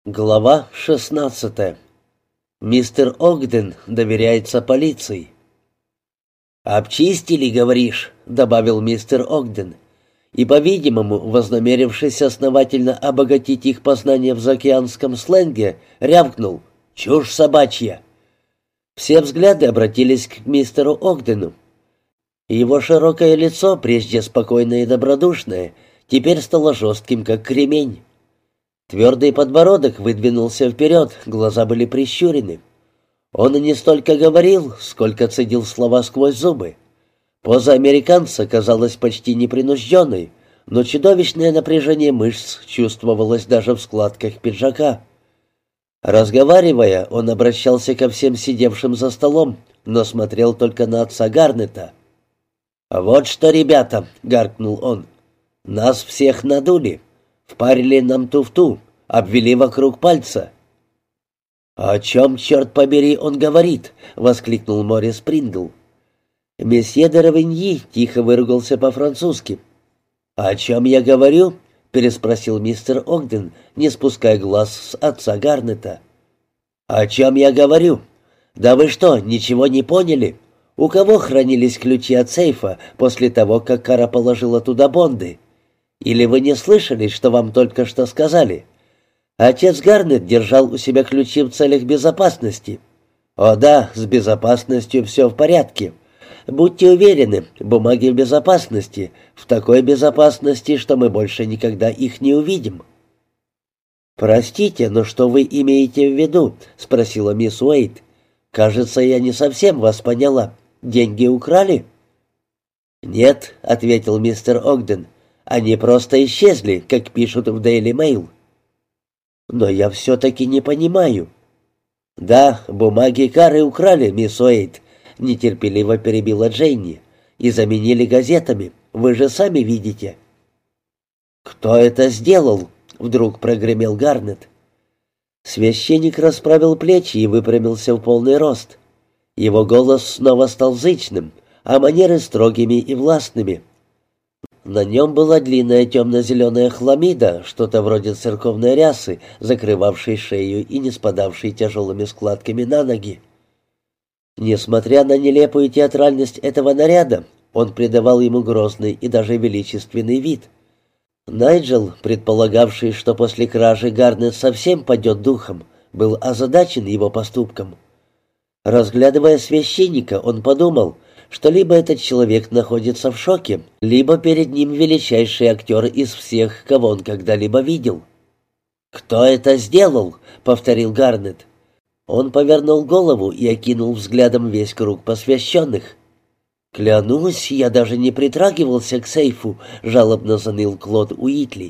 Глава 16. Мистер Огден доверяется полиции. «Обчистили, говоришь», — добавил мистер Огден, и, по-видимому, вознамерившись основательно обогатить их познания в заокеанском сленге, рявкнул: «Чушь собачья!». Все взгляды обратились к мистеру Огдену. Его широкое лицо, прежде спокойное и добродушное, теперь стало жестким, как кремень. Твердый подбородок выдвинулся вперед, глаза были прищурены. Он не столько говорил, сколько цедил слова сквозь зубы. Поза американца казалась почти непринужденной, но чудовищное напряжение мышц чувствовалось даже в складках пиджака. Разговаривая, он обращался ко всем сидевшим за столом, но смотрел только на отца Гарнета. «Вот что, ребята!» — гаркнул он. «Нас всех надули. Впарили нам туфту, обвели вокруг пальца». «О чем, черт побери, он говорит?» — воскликнул Морис Прингл. Месье де Равиньи тихо выругался по-французски. «О чем я говорю?» — переспросил мистер Огден, не спуская глаз с отца Гарнета. «О чем я говорю? Да вы что, ничего не поняли? У кого хранились ключи от сейфа после того, как Кара положила туда бонды? Или вы не слышали, что вам только что сказали? Отец Гарнет держал у себя ключи в целях безопасности. О да, с безопасностью все в порядке. Будьте уверены, бумаги в безопасности, в такой безопасности, что мы больше никогда их не увидим». «Простите, но что вы имеете в виду?» — спросила мисс Уэйт. «Кажется, я не совсем вас поняла. Деньги украли?» «Нет», — ответил мистер Огден. «Они просто исчезли, как пишут в Daily Mail». «Но я все-таки не понимаю». «Да, бумаги Кары украли, мисс Уэйт», — нетерпеливо перебила Дженни, «и заменили газетами. Вы же сами видите». «Кто это сделал?» — вдруг прогремел Гарнет. Священник расправил плечи и выпрямился в полный рост. Его голос снова стал зычным, а манеры строгими и властными. На нем была длинная темно-зеленая хламида, что-то вроде церковной рясы, закрывавшей шею и не спадавшей тяжелыми складками на ноги. Несмотря на нелепую театральность этого наряда, он придавал ему грозный и даже величественный вид. Найджел, предполагавший, что после кражи Гарнет совсем падет духом, был озадачен его поступком. Разглядывая священника, он подумал, что либо этот человек находится в шоке, либо перед ним величайший актер из всех, кого он когда-либо видел. «Кто это сделал?» — повторил Гарнет. Он повернул голову и окинул взглядом весь круг посвященных. «Клянусь, я даже не притрагивался к сейфу», — жалобно заныл Клод Уитли.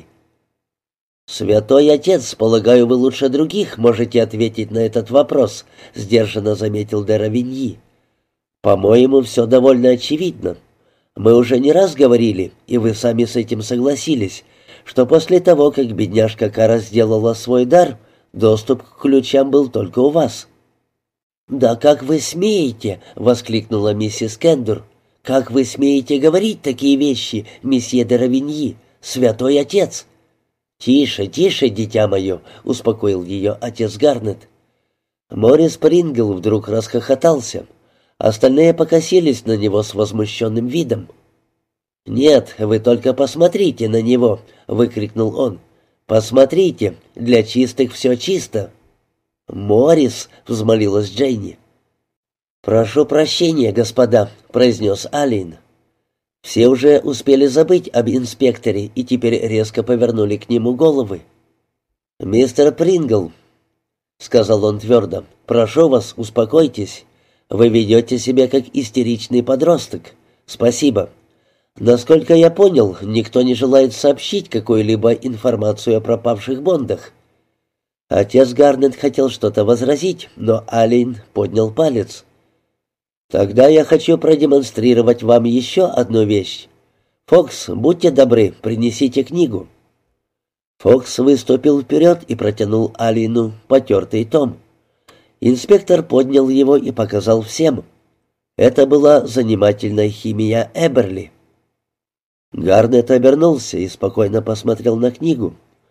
«Святой отец, полагаю, вы лучше других можете ответить на этот вопрос», — сдержанно заметил де Равиньи. «По-моему, все довольно очевидно. Мы уже не раз говорили, и вы сами с этим согласились, что после того, как бедняжка Кара сделала свой дар, доступ к ключам был только у вас». «Да как вы смеете?» — воскликнула миссис Кендур. «Как вы смеете говорить такие вещи, месье де Равиньи, святой отец?» «Тише, тише, дитя мое», — успокоил ее отец Гарнет. Морис Прингл вдруг расхохотался. Остальные покосились на него с возмущенным видом. «Нет, вы только посмотрите на него!» — выкрикнул он. «Посмотрите, для чистых все чисто!» «Морис!» — взмолилась Дженни. «Прошу прощения, господа», — произнес Алин. Все уже успели забыть об инспекторе и теперь резко повернули к нему головы. «Мистер Прингл», — сказал он твердо, — «прошу вас, успокойтесь. Вы ведете себя как истеричный подросток. Спасибо. Насколько я понял, никто не желает сообщить какую-либо информацию о пропавших бондах». Отец Гарнет хотел что-то возразить, но Алин поднял палец. «Тогда я хочу продемонстрировать вам еще одну вещь. Фокс, будьте добры, принесите книгу». Фокс выступил вперед и протянул Алину потертый том. Инспектор поднял его и показал всем. Это была занимательная химия Эберли. Гарнет обернулся и спокойно посмотрел на книгу.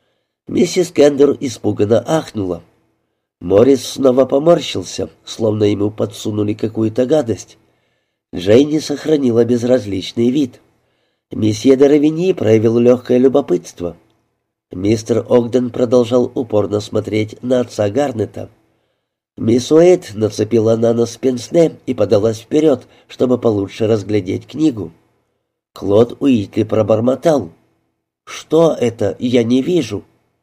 Миссис Кендер испуганно ахнула. Моррис снова поморщился, словно ему подсунули какую-то гадость. Дженни сохранила безразличный вид. Месье де Равиньи проявил легкое любопытство. Мистер Огден продолжал упорно смотреть на отца Гарнета. Мисс Уэйт нацепила на нос пенсне и подалась вперед, чтобы получше разглядеть книгу. Клод Уитли пробормотал: «Что это? Я не вижу».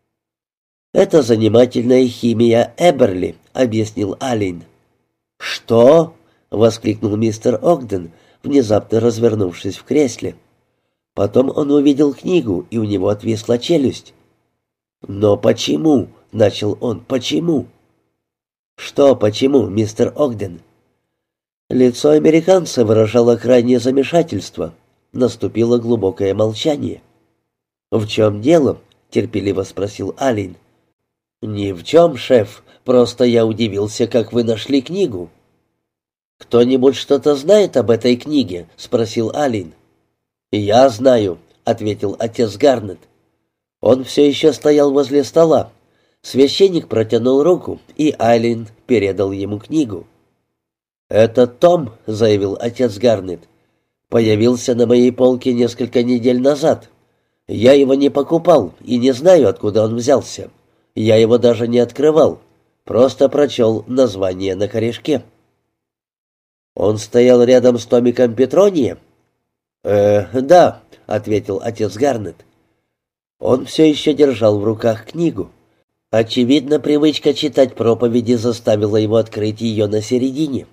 «Это занимательная химия Эберли», — объяснил Аллен. «Что?» — воскликнул мистер Огден, внезапно развернувшись в кресле. Потом он увидел книгу, и у него отвисла челюсть. «Но почему?» — начал он. «Почему?» «Что почему, мистер Огден?» Лицо американца выражало крайнее замешательство. Наступило глубокое молчание. «В чем дело?» — терпеливо спросил Аллен. «Ни в чем, шеф. Просто я удивился, как вы нашли книгу». «Кто-нибудь что-то знает об этой книге?» — спросил Аллен. «Я знаю», — ответил отец Гарнет. Он все еще стоял возле стола. Священник протянул руку, и Аллен передал ему книгу. «Этот том», — заявил отец Гарнет, — «появился на моей полке несколько недель назад. Я его не покупал и не знаю, откуда он взялся. Я его даже не открывал, просто прочел название на корешке». «Он стоял рядом с томиком Петрония?» «Да», — ответил отец Гарнет. Он все еще держал в руках книгу. Очевидно, привычка читать проповеди заставила его открыть ее на середине.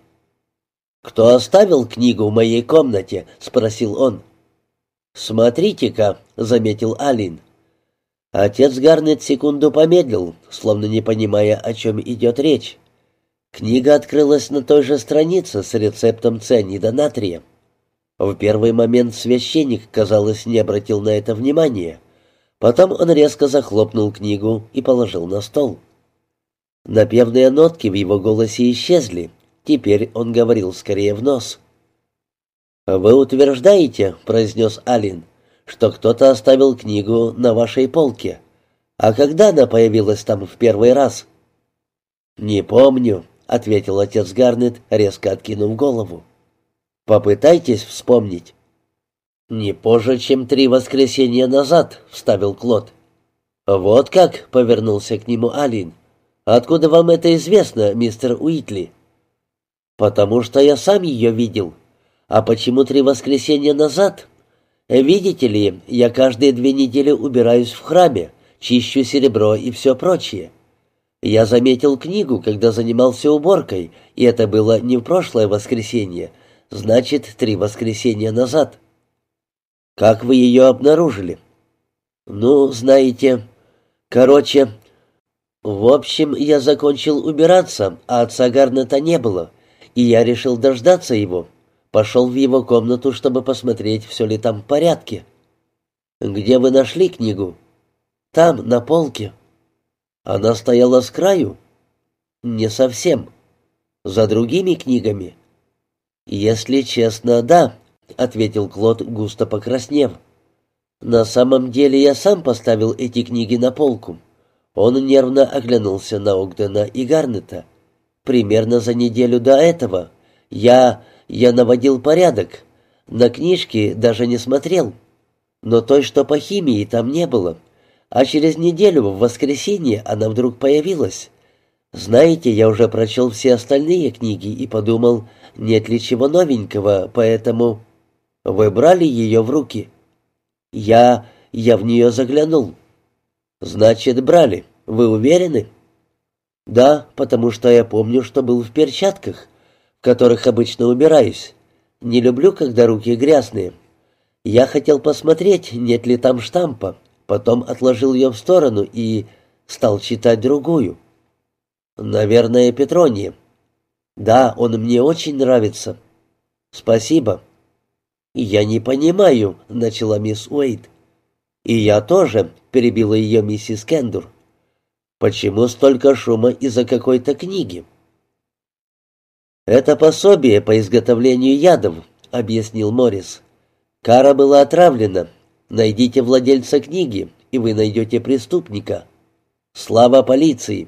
«Кто оставил книгу в моей комнате?» — спросил он. «Смотрите-ка», — заметил Аллен. Отец Гарнет секунду помедлил, словно не понимая, о чем идет речь. Книга открылась на той же странице с рецептом цианида натрия. В первый момент священник, казалось, не обратил на это внимания. Потом он резко захлопнул книгу и положил на стол. Напевные нотки в его голосе исчезли. Теперь он говорил скорее в нос. «Вы утверждаете, — произнес Аллен, — что кто-то оставил книгу на вашей полке. А когда она появилась там в первый раз?» «Не помню», — ответил отец Гарнет, резко откинув голову. «Попытайтесь вспомнить». «Не позже, чем 3 воскресенья назад», — вставил Клод. «Вот как?» — повернулся к нему Аллен. «Откуда вам это известно, мистер Уитли?» «Потому что я сам ее видел. А почему 3 воскресенья назад? Видите ли, я каждые 2 недели убираюсь в храме, чищу серебро и все прочее. Я заметил книгу, когда занимался уборкой, и это было не в прошлое воскресенье, значит, 3 воскресенья назад». «Как вы ее обнаружили?» «Ну, знаете... Короче... В общем, я закончил убираться, а отца Гарнета не было, и я решил дождаться его. Пошел в его комнату, чтобы посмотреть, все ли там в порядке». «Где вы нашли книгу?» «Там, на полке». «Она стояла с краю?» «Не совсем. За другими книгами?» «Если честно, да», — ответил Клод, густо покраснев. «На самом деле я сам поставил эти книги на полку». Он нервно оглянулся на Огдена и Гарнета. «Примерно за неделю до этого я наводил порядок. На книжки даже не смотрел. Но той, что по химии, там не было. А через неделю, в воскресенье, она вдруг появилась. Знаете, я уже прочел все остальные книги и подумал, нет ли чего новенького, поэтому...» «Вы брали ее в руки?» Я в нее заглянул». «Значит, брали. Вы уверены?» «Да, потому что я помню, что был в перчатках, в которых обычно убираюсь. Не люблю, когда руки грязные. Я хотел посмотреть, нет ли там штампа, потом отложил ее в сторону и стал читать другую. Наверное, Петрония. Да, он мне очень нравится». «Спасибо». «Я не понимаю», — начала мисс Уэйт. «И я тоже», — перебила ее миссис Кендур. «Почему столько шума из-за какой-то книги?» «Это пособие по изготовлению ядов», — объяснил Моррис. «Кара была отравлена. Найдите владельца книги, и вы найдете преступника. Слава полиции!»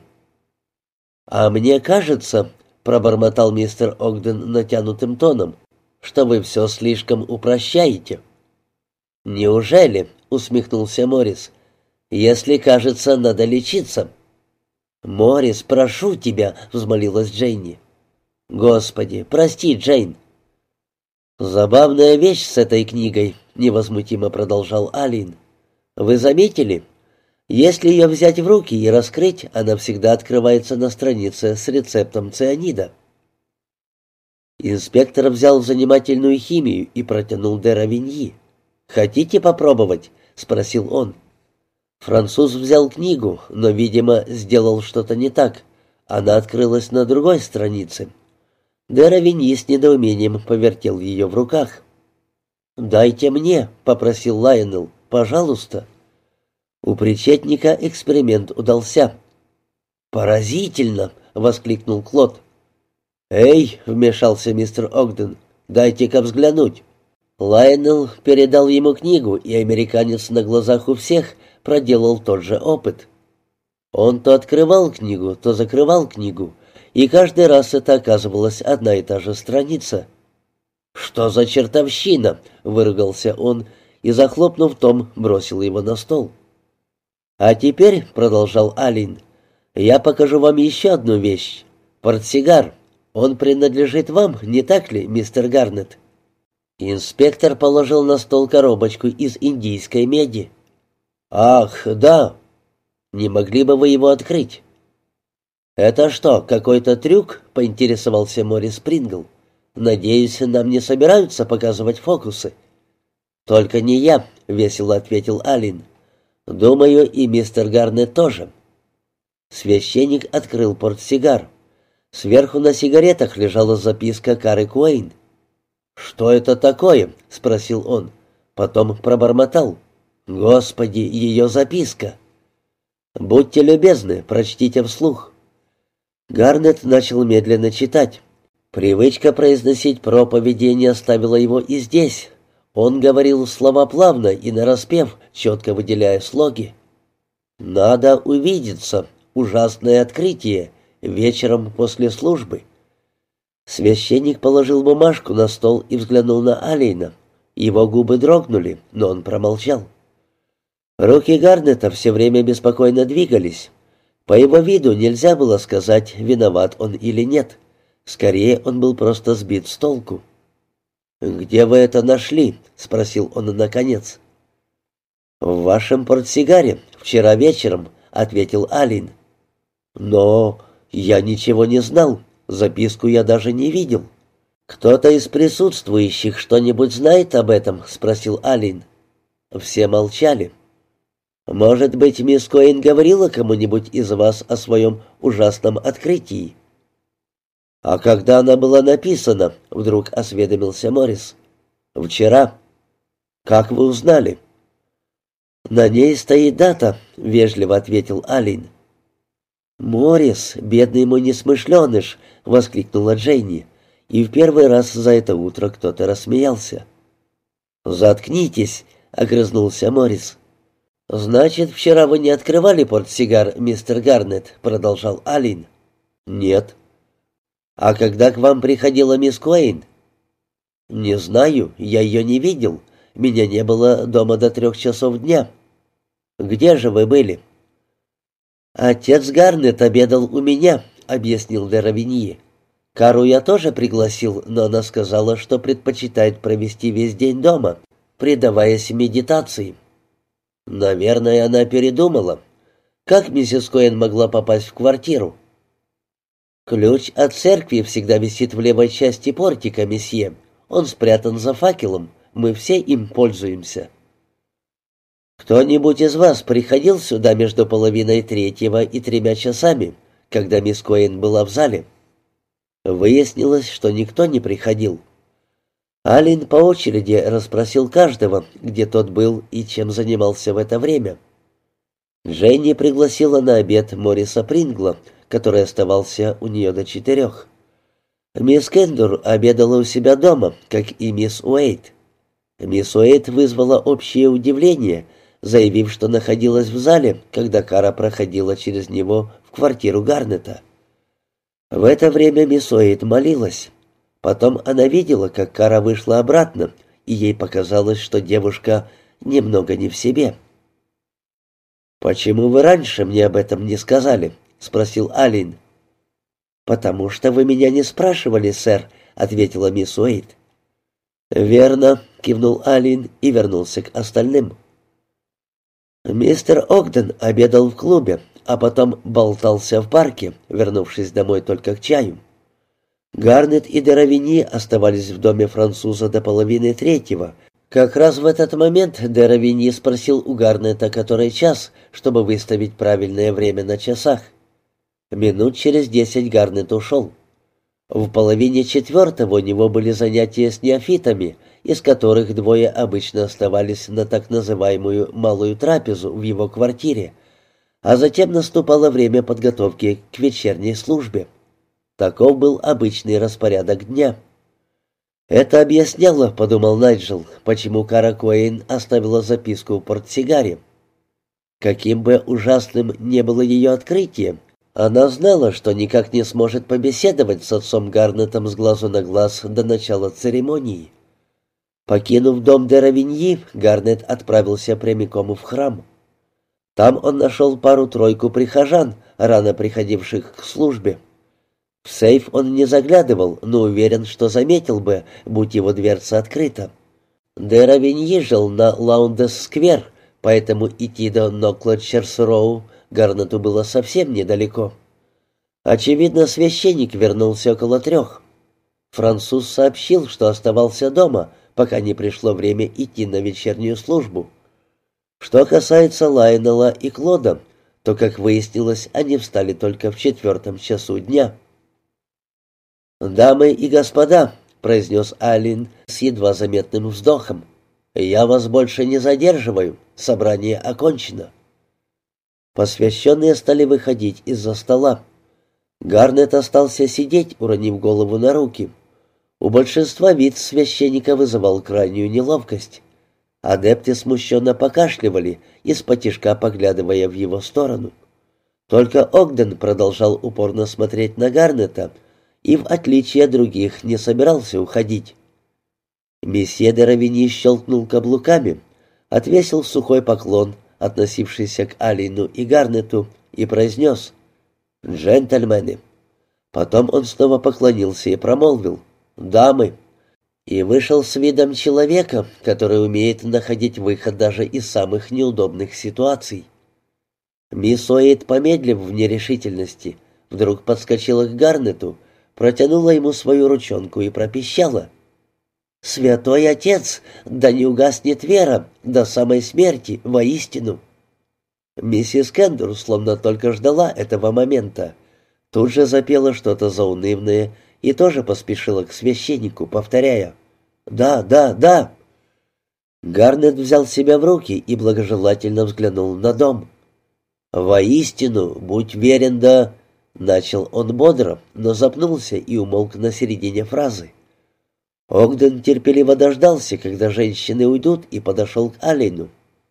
«А мне кажется, — пробормотал мистер Огден натянутым тоном, — что вы все слишком упрощаете». «Неужели?» — усмехнулся Моррис. «Если кажется, надо лечиться». «Моррис, прошу тебя!» — взмолилась Дженни. «Господи, прости, Джейн!» «Забавная вещь с этой книгой», — невозмутимо продолжал Алин. «Вы заметили? Если ее взять в руки и раскрыть, она всегда открывается на странице с рецептом цианида». Инспектор взял занимательную химию и протянул де Равиньи. «Хотите попробовать?» — спросил он. Француз взял книгу, но, видимо, сделал что-то не так. Она открылась на другой странице. Де Равиньи с недоумением повертел ее в руках. «Дайте мне», — попросил Лайонелл, — «пожалуйста». У причетника эксперимент удался. «Поразительно!» — воскликнул Клод. «Эй!» — вмешался мистер Огден. «Дайте-ка взглянуть». Лайонелл передал ему книгу, и американец на глазах у всех проделал тот же опыт. Он то открывал книгу, то закрывал книгу, и каждый раз это оказывалась одна и та же страница. «Что за чертовщина?» — выругался он и, захлопнув том, бросил его на стол. «А теперь, — продолжал Алин, — я покажу вам еще одну вещь. Портсигар. Он принадлежит вам, не так ли, мистер Гарнетт?» Инспектор положил на стол коробочку из индийской меди. «Ах, да! Не могли бы вы его открыть?» «Это что, какой-то трюк?» — поинтересовался Моррис Прингл. «Надеюсь, нам не собираются показывать фокусы?» «Только не я», — весело ответил Алин. «Думаю, и мистер Гарнетт тоже». Священник открыл портсигар. Сверху на сигаретах лежала записка Кары Куэйн. «Что это такое?» — спросил он. Потом пробормотал. «Господи, ее записка!» «Будьте любезны, прочтите вслух». Гарнетт начал медленно читать. Привычка произносить проповеди не оставила его и здесь. Он говорил слова плавно и нараспев, четко выделяя слоги. «Надо увидеться. Ужасное открытие. Вечером после службы». Священник положил бумажку на стол и взглянул на Алина. Его губы дрогнули, но он промолчал. Руки Гарнетта все время беспокойно двигались. По его виду нельзя было сказать, виноват он или нет. Скорее, он был просто сбит с толку. «Где вы это нашли?» — спросил он наконец. «В вашем портсигаре, вчера вечером», — ответил Алин. «Но я ничего не знал, записку я даже не видел». «Кто-то из присутствующих что-нибудь знает об этом?» — спросил Алин. Все молчали. «Может быть, мисс Коэн говорила кому-нибудь из вас о своем ужасном открытии?» «А когда она была написана?» — вдруг осведомился Моррис. «Вчера». «Как вы узнали?» «На ней стоит дата», — вежливо ответил Алин. «Моррис, бедный мой несмышленыш!» — воскликнула Дженни. И в первый раз за это утро кто-то рассмеялся. «Заткнитесь!» — огрызнулся Моррис. «Значит, вчера вы не открывали портсигар, мистер Гарнетт?» — продолжал Алин. «Нет». «А когда к вам приходила мисс Куэйн?» «Не знаю, я ее не видел. Меня не было дома до 3 часов дня». «Где же вы были?» «Отец Гарнетт обедал у меня», — объяснил де Равиньи. «Кару я тоже пригласил, но она сказала, что предпочитает провести весь день дома, предаваясь медитации». «Наверное, она передумала. Как миссис Коэн могла попасть в квартиру?» «Ключ от церкви всегда висит в левой части портика, месье. Он спрятан за факелом. Мы все им пользуемся». «Кто-нибудь из вас приходил сюда между 2:30 и 3 часами, когда мисс Коэн была в зале?» Выяснилось, что никто не приходил. Алин по очереди расспросил каждого, где тот был и чем занимался в это время. Дженни пригласила на обед Морриса Прингла, который оставался у нее до 4. Мисс Кендур обедала у себя дома, как и мисс Уэйт. Мисс Уэйт вызвала общее удивление, заявив, что находилась в зале, когда Кара проходила через него в квартиру Гарнета. В это время мисс Уэйт молилась. Потом она видела, как Кара вышла обратно, и ей показалось, что девушка немного не в себе. «Почему вы раньше мне об этом не сказали?» — спросил Аллен. «Потому что вы меня не спрашивали, сэр», — ответила мисс Уэйт. «Верно», — кивнул Аллен и вернулся к остальным. Мистер Огден обедал в клубе, а потом болтался в парке, вернувшись домой только к чаю. Гарнет и де Равиньи оставались в доме француза до 2:30. Как раз в этот момент де Равиньи спросил у Гарнета, который час, чтобы выставить правильное время на часах. Минут через 10 Гарнет ушел. В 3:30 у него были занятия с неофитами, из которых двое обычно оставались на так называемую «малую трапезу» в его квартире, а затем наступало время подготовки к вечерней службе. Таков был обычный распорядок дня. «Это объясняло, — подумал Найджел, — почему Кара Куэйн оставила записку в портсигаре. Каким бы ужасным ни было ее открытие, она знала, что никак не сможет побеседовать с отцом Гарнетом с глазу на глаз до начала церемонии. Покинув дом де Равиньи, Гарнет отправился прямиком в храм. Там он нашел пару-тройку прихожан, рано приходивших к службе. В сейф он не заглядывал, но уверен, что заметил бы, будь его дверца открыта. Де Равиньи жил на Лаундес-сквер, поэтому идти до Ноклотчерс-роу Гарнету было совсем недалеко. Очевидно, священник вернулся около 3. Француз сообщил, что оставался дома, пока не пришло время идти на вечернюю службу. Что касается Лайонела и Клода, то, как выяснилось, они встали только в 4 часу дня. «Дамы и господа», — произнес Аллен с едва заметным вздохом, — «я вас больше не задерживаю, собрание окончено». Посвященные стали выходить из-за стола. Гарнет остался сидеть, уронив голову на руки. У большинства вид священника вызывал крайнюю неловкость. Адепты смущенно покашливали, исподтишка поглядывая в его сторону. Только Огден продолжал упорно смотреть на Гарнета и, в отличие от других, не собирался уходить. Месье де Равиньи щелкнул каблуками, отвесил сухой поклон, относившийся к Аллену и Гарнету, и произнес: «Джентльмены». Потом он снова поклонился и промолвил: «Дамы», и вышел с видом человека, который умеет находить выход даже из самых неудобных ситуаций. Мисс Уэйт, помедлив в нерешительности, вдруг подскочила к Гарнету, протянула ему свою ручонку и пропищала: «Святой Отец, да не угаснет вера до самой смерти, воистину». Миссис Кендур, словно только ждала этого момента, тут же запела что-то заунывное и тоже поспешила к священнику, повторяя: «Да, да, да». Гарнет взял себя в руки и благожелательно взглянул на дом. «Воистину, будь верен, да...» Начал он бодро, но запнулся и умолк на середине фразы. Огден терпеливо дождался, когда женщины уйдут, и подошел к Аллену.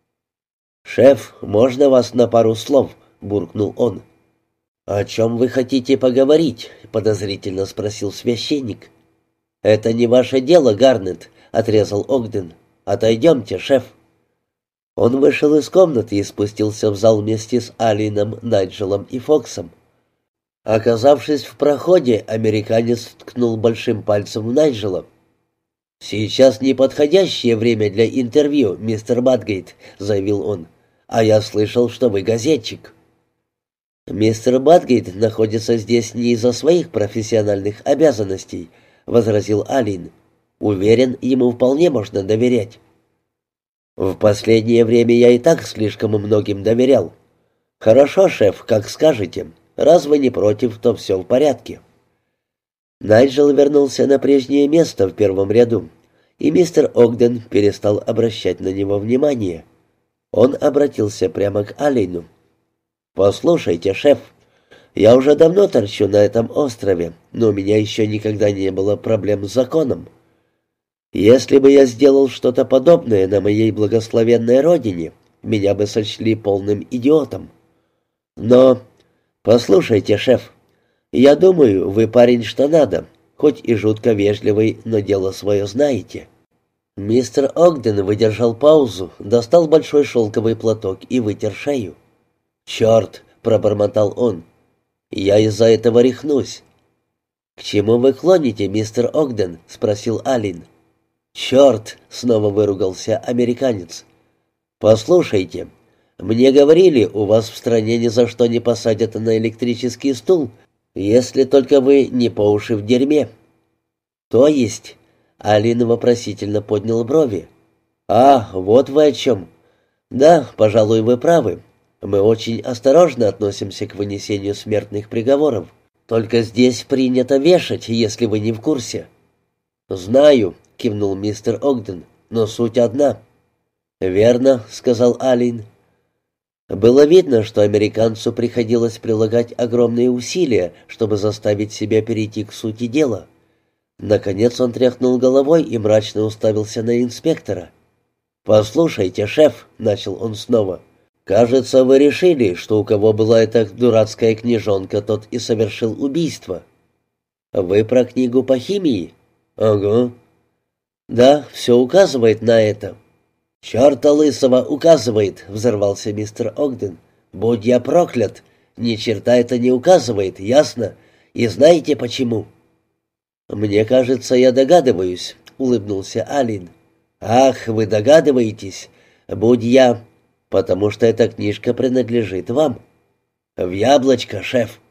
«Шеф, можно вас на пару слов?» — буркнул он. «О чем вы хотите поговорить?» — подозрительно спросил священник. «Это не ваше дело, Гарнет», — отрезал Огден. «Отойдемте, шеф». Он вышел из комнаты и спустился в зал вместе с Алленом, Найджелом и Фоксом. Оказавшись в проходе, американец ткнул большим пальцем в Найджела. «Сейчас неподходящее время для интервью, мистер Батгейт», — заявил он. «А я слышал, что вы газетчик». «Мистер Батгейт находится здесь не из-за своих профессиональных обязанностей», — возразил Аллен. «Уверен, ему вполне можно доверять». «В последнее время я и так слишком многим доверял». «Хорошо, шеф, как скажете. Раз вы не против, то все в порядке». Найджел вернулся на прежнее место в первом ряду, и мистер Огден перестал обращать на него внимание. Он обратился прямо к Аллену. «Послушайте, шеф, я уже давно торчу на этом острове, но у меня еще никогда не было проблем с законом. Если бы я сделал что-то подобное на моей благословенной родине, меня бы сочли полным идиотом. Но... Послушайте, шеф, я думаю, вы парень что надо, хоть и жутко вежливый, но дело свое знаете». Мистер Огден выдержал паузу, достал большой шелковый платок и вытер шею. «Черт!» — пробормотал он. «Я из-за этого рехнусь». «К чему вы клоните, мистер Огден?» — спросил Алин. «Черт!» — снова выругался американец. «Послушайте, мне говорили, у вас в стране ни за что не посадят на электрический стул, если только вы не по уши в дерьме». «То есть?» — Алин вопросительно поднял брови. «А, вот вы о чем. Да, пожалуй, вы правы. Мы очень осторожно относимся к вынесению смертных приговоров. Только здесь принято вешать, если вы не в курсе». «Знаю», — кивнул мистер Огден, — «но суть одна». «Верно», — сказал Алин. Было видно, что американцу приходилось прилагать огромные усилия, чтобы заставить себя перейти к сути дела. Наконец он тряхнул головой и мрачно уставился на инспектора. «Послушайте, шеф», — начал он снова, — «кажется, вы решили, что у кого была эта дурацкая книжонка, тот и совершил убийство». «Вы про книгу по химии?» «Ага». «Да, все указывает на это». «Черта лысого указывает», — взорвался мистер Огден. «Будь я проклят! Ни черта это не указывает, ясно? И знаете почему?» «Мне кажется, я догадываюсь», — улыбнулся Алин. «Ах, вы догадываетесь! Будь я... Потому что эта книжка принадлежит вам». «В яблочко, шеф!»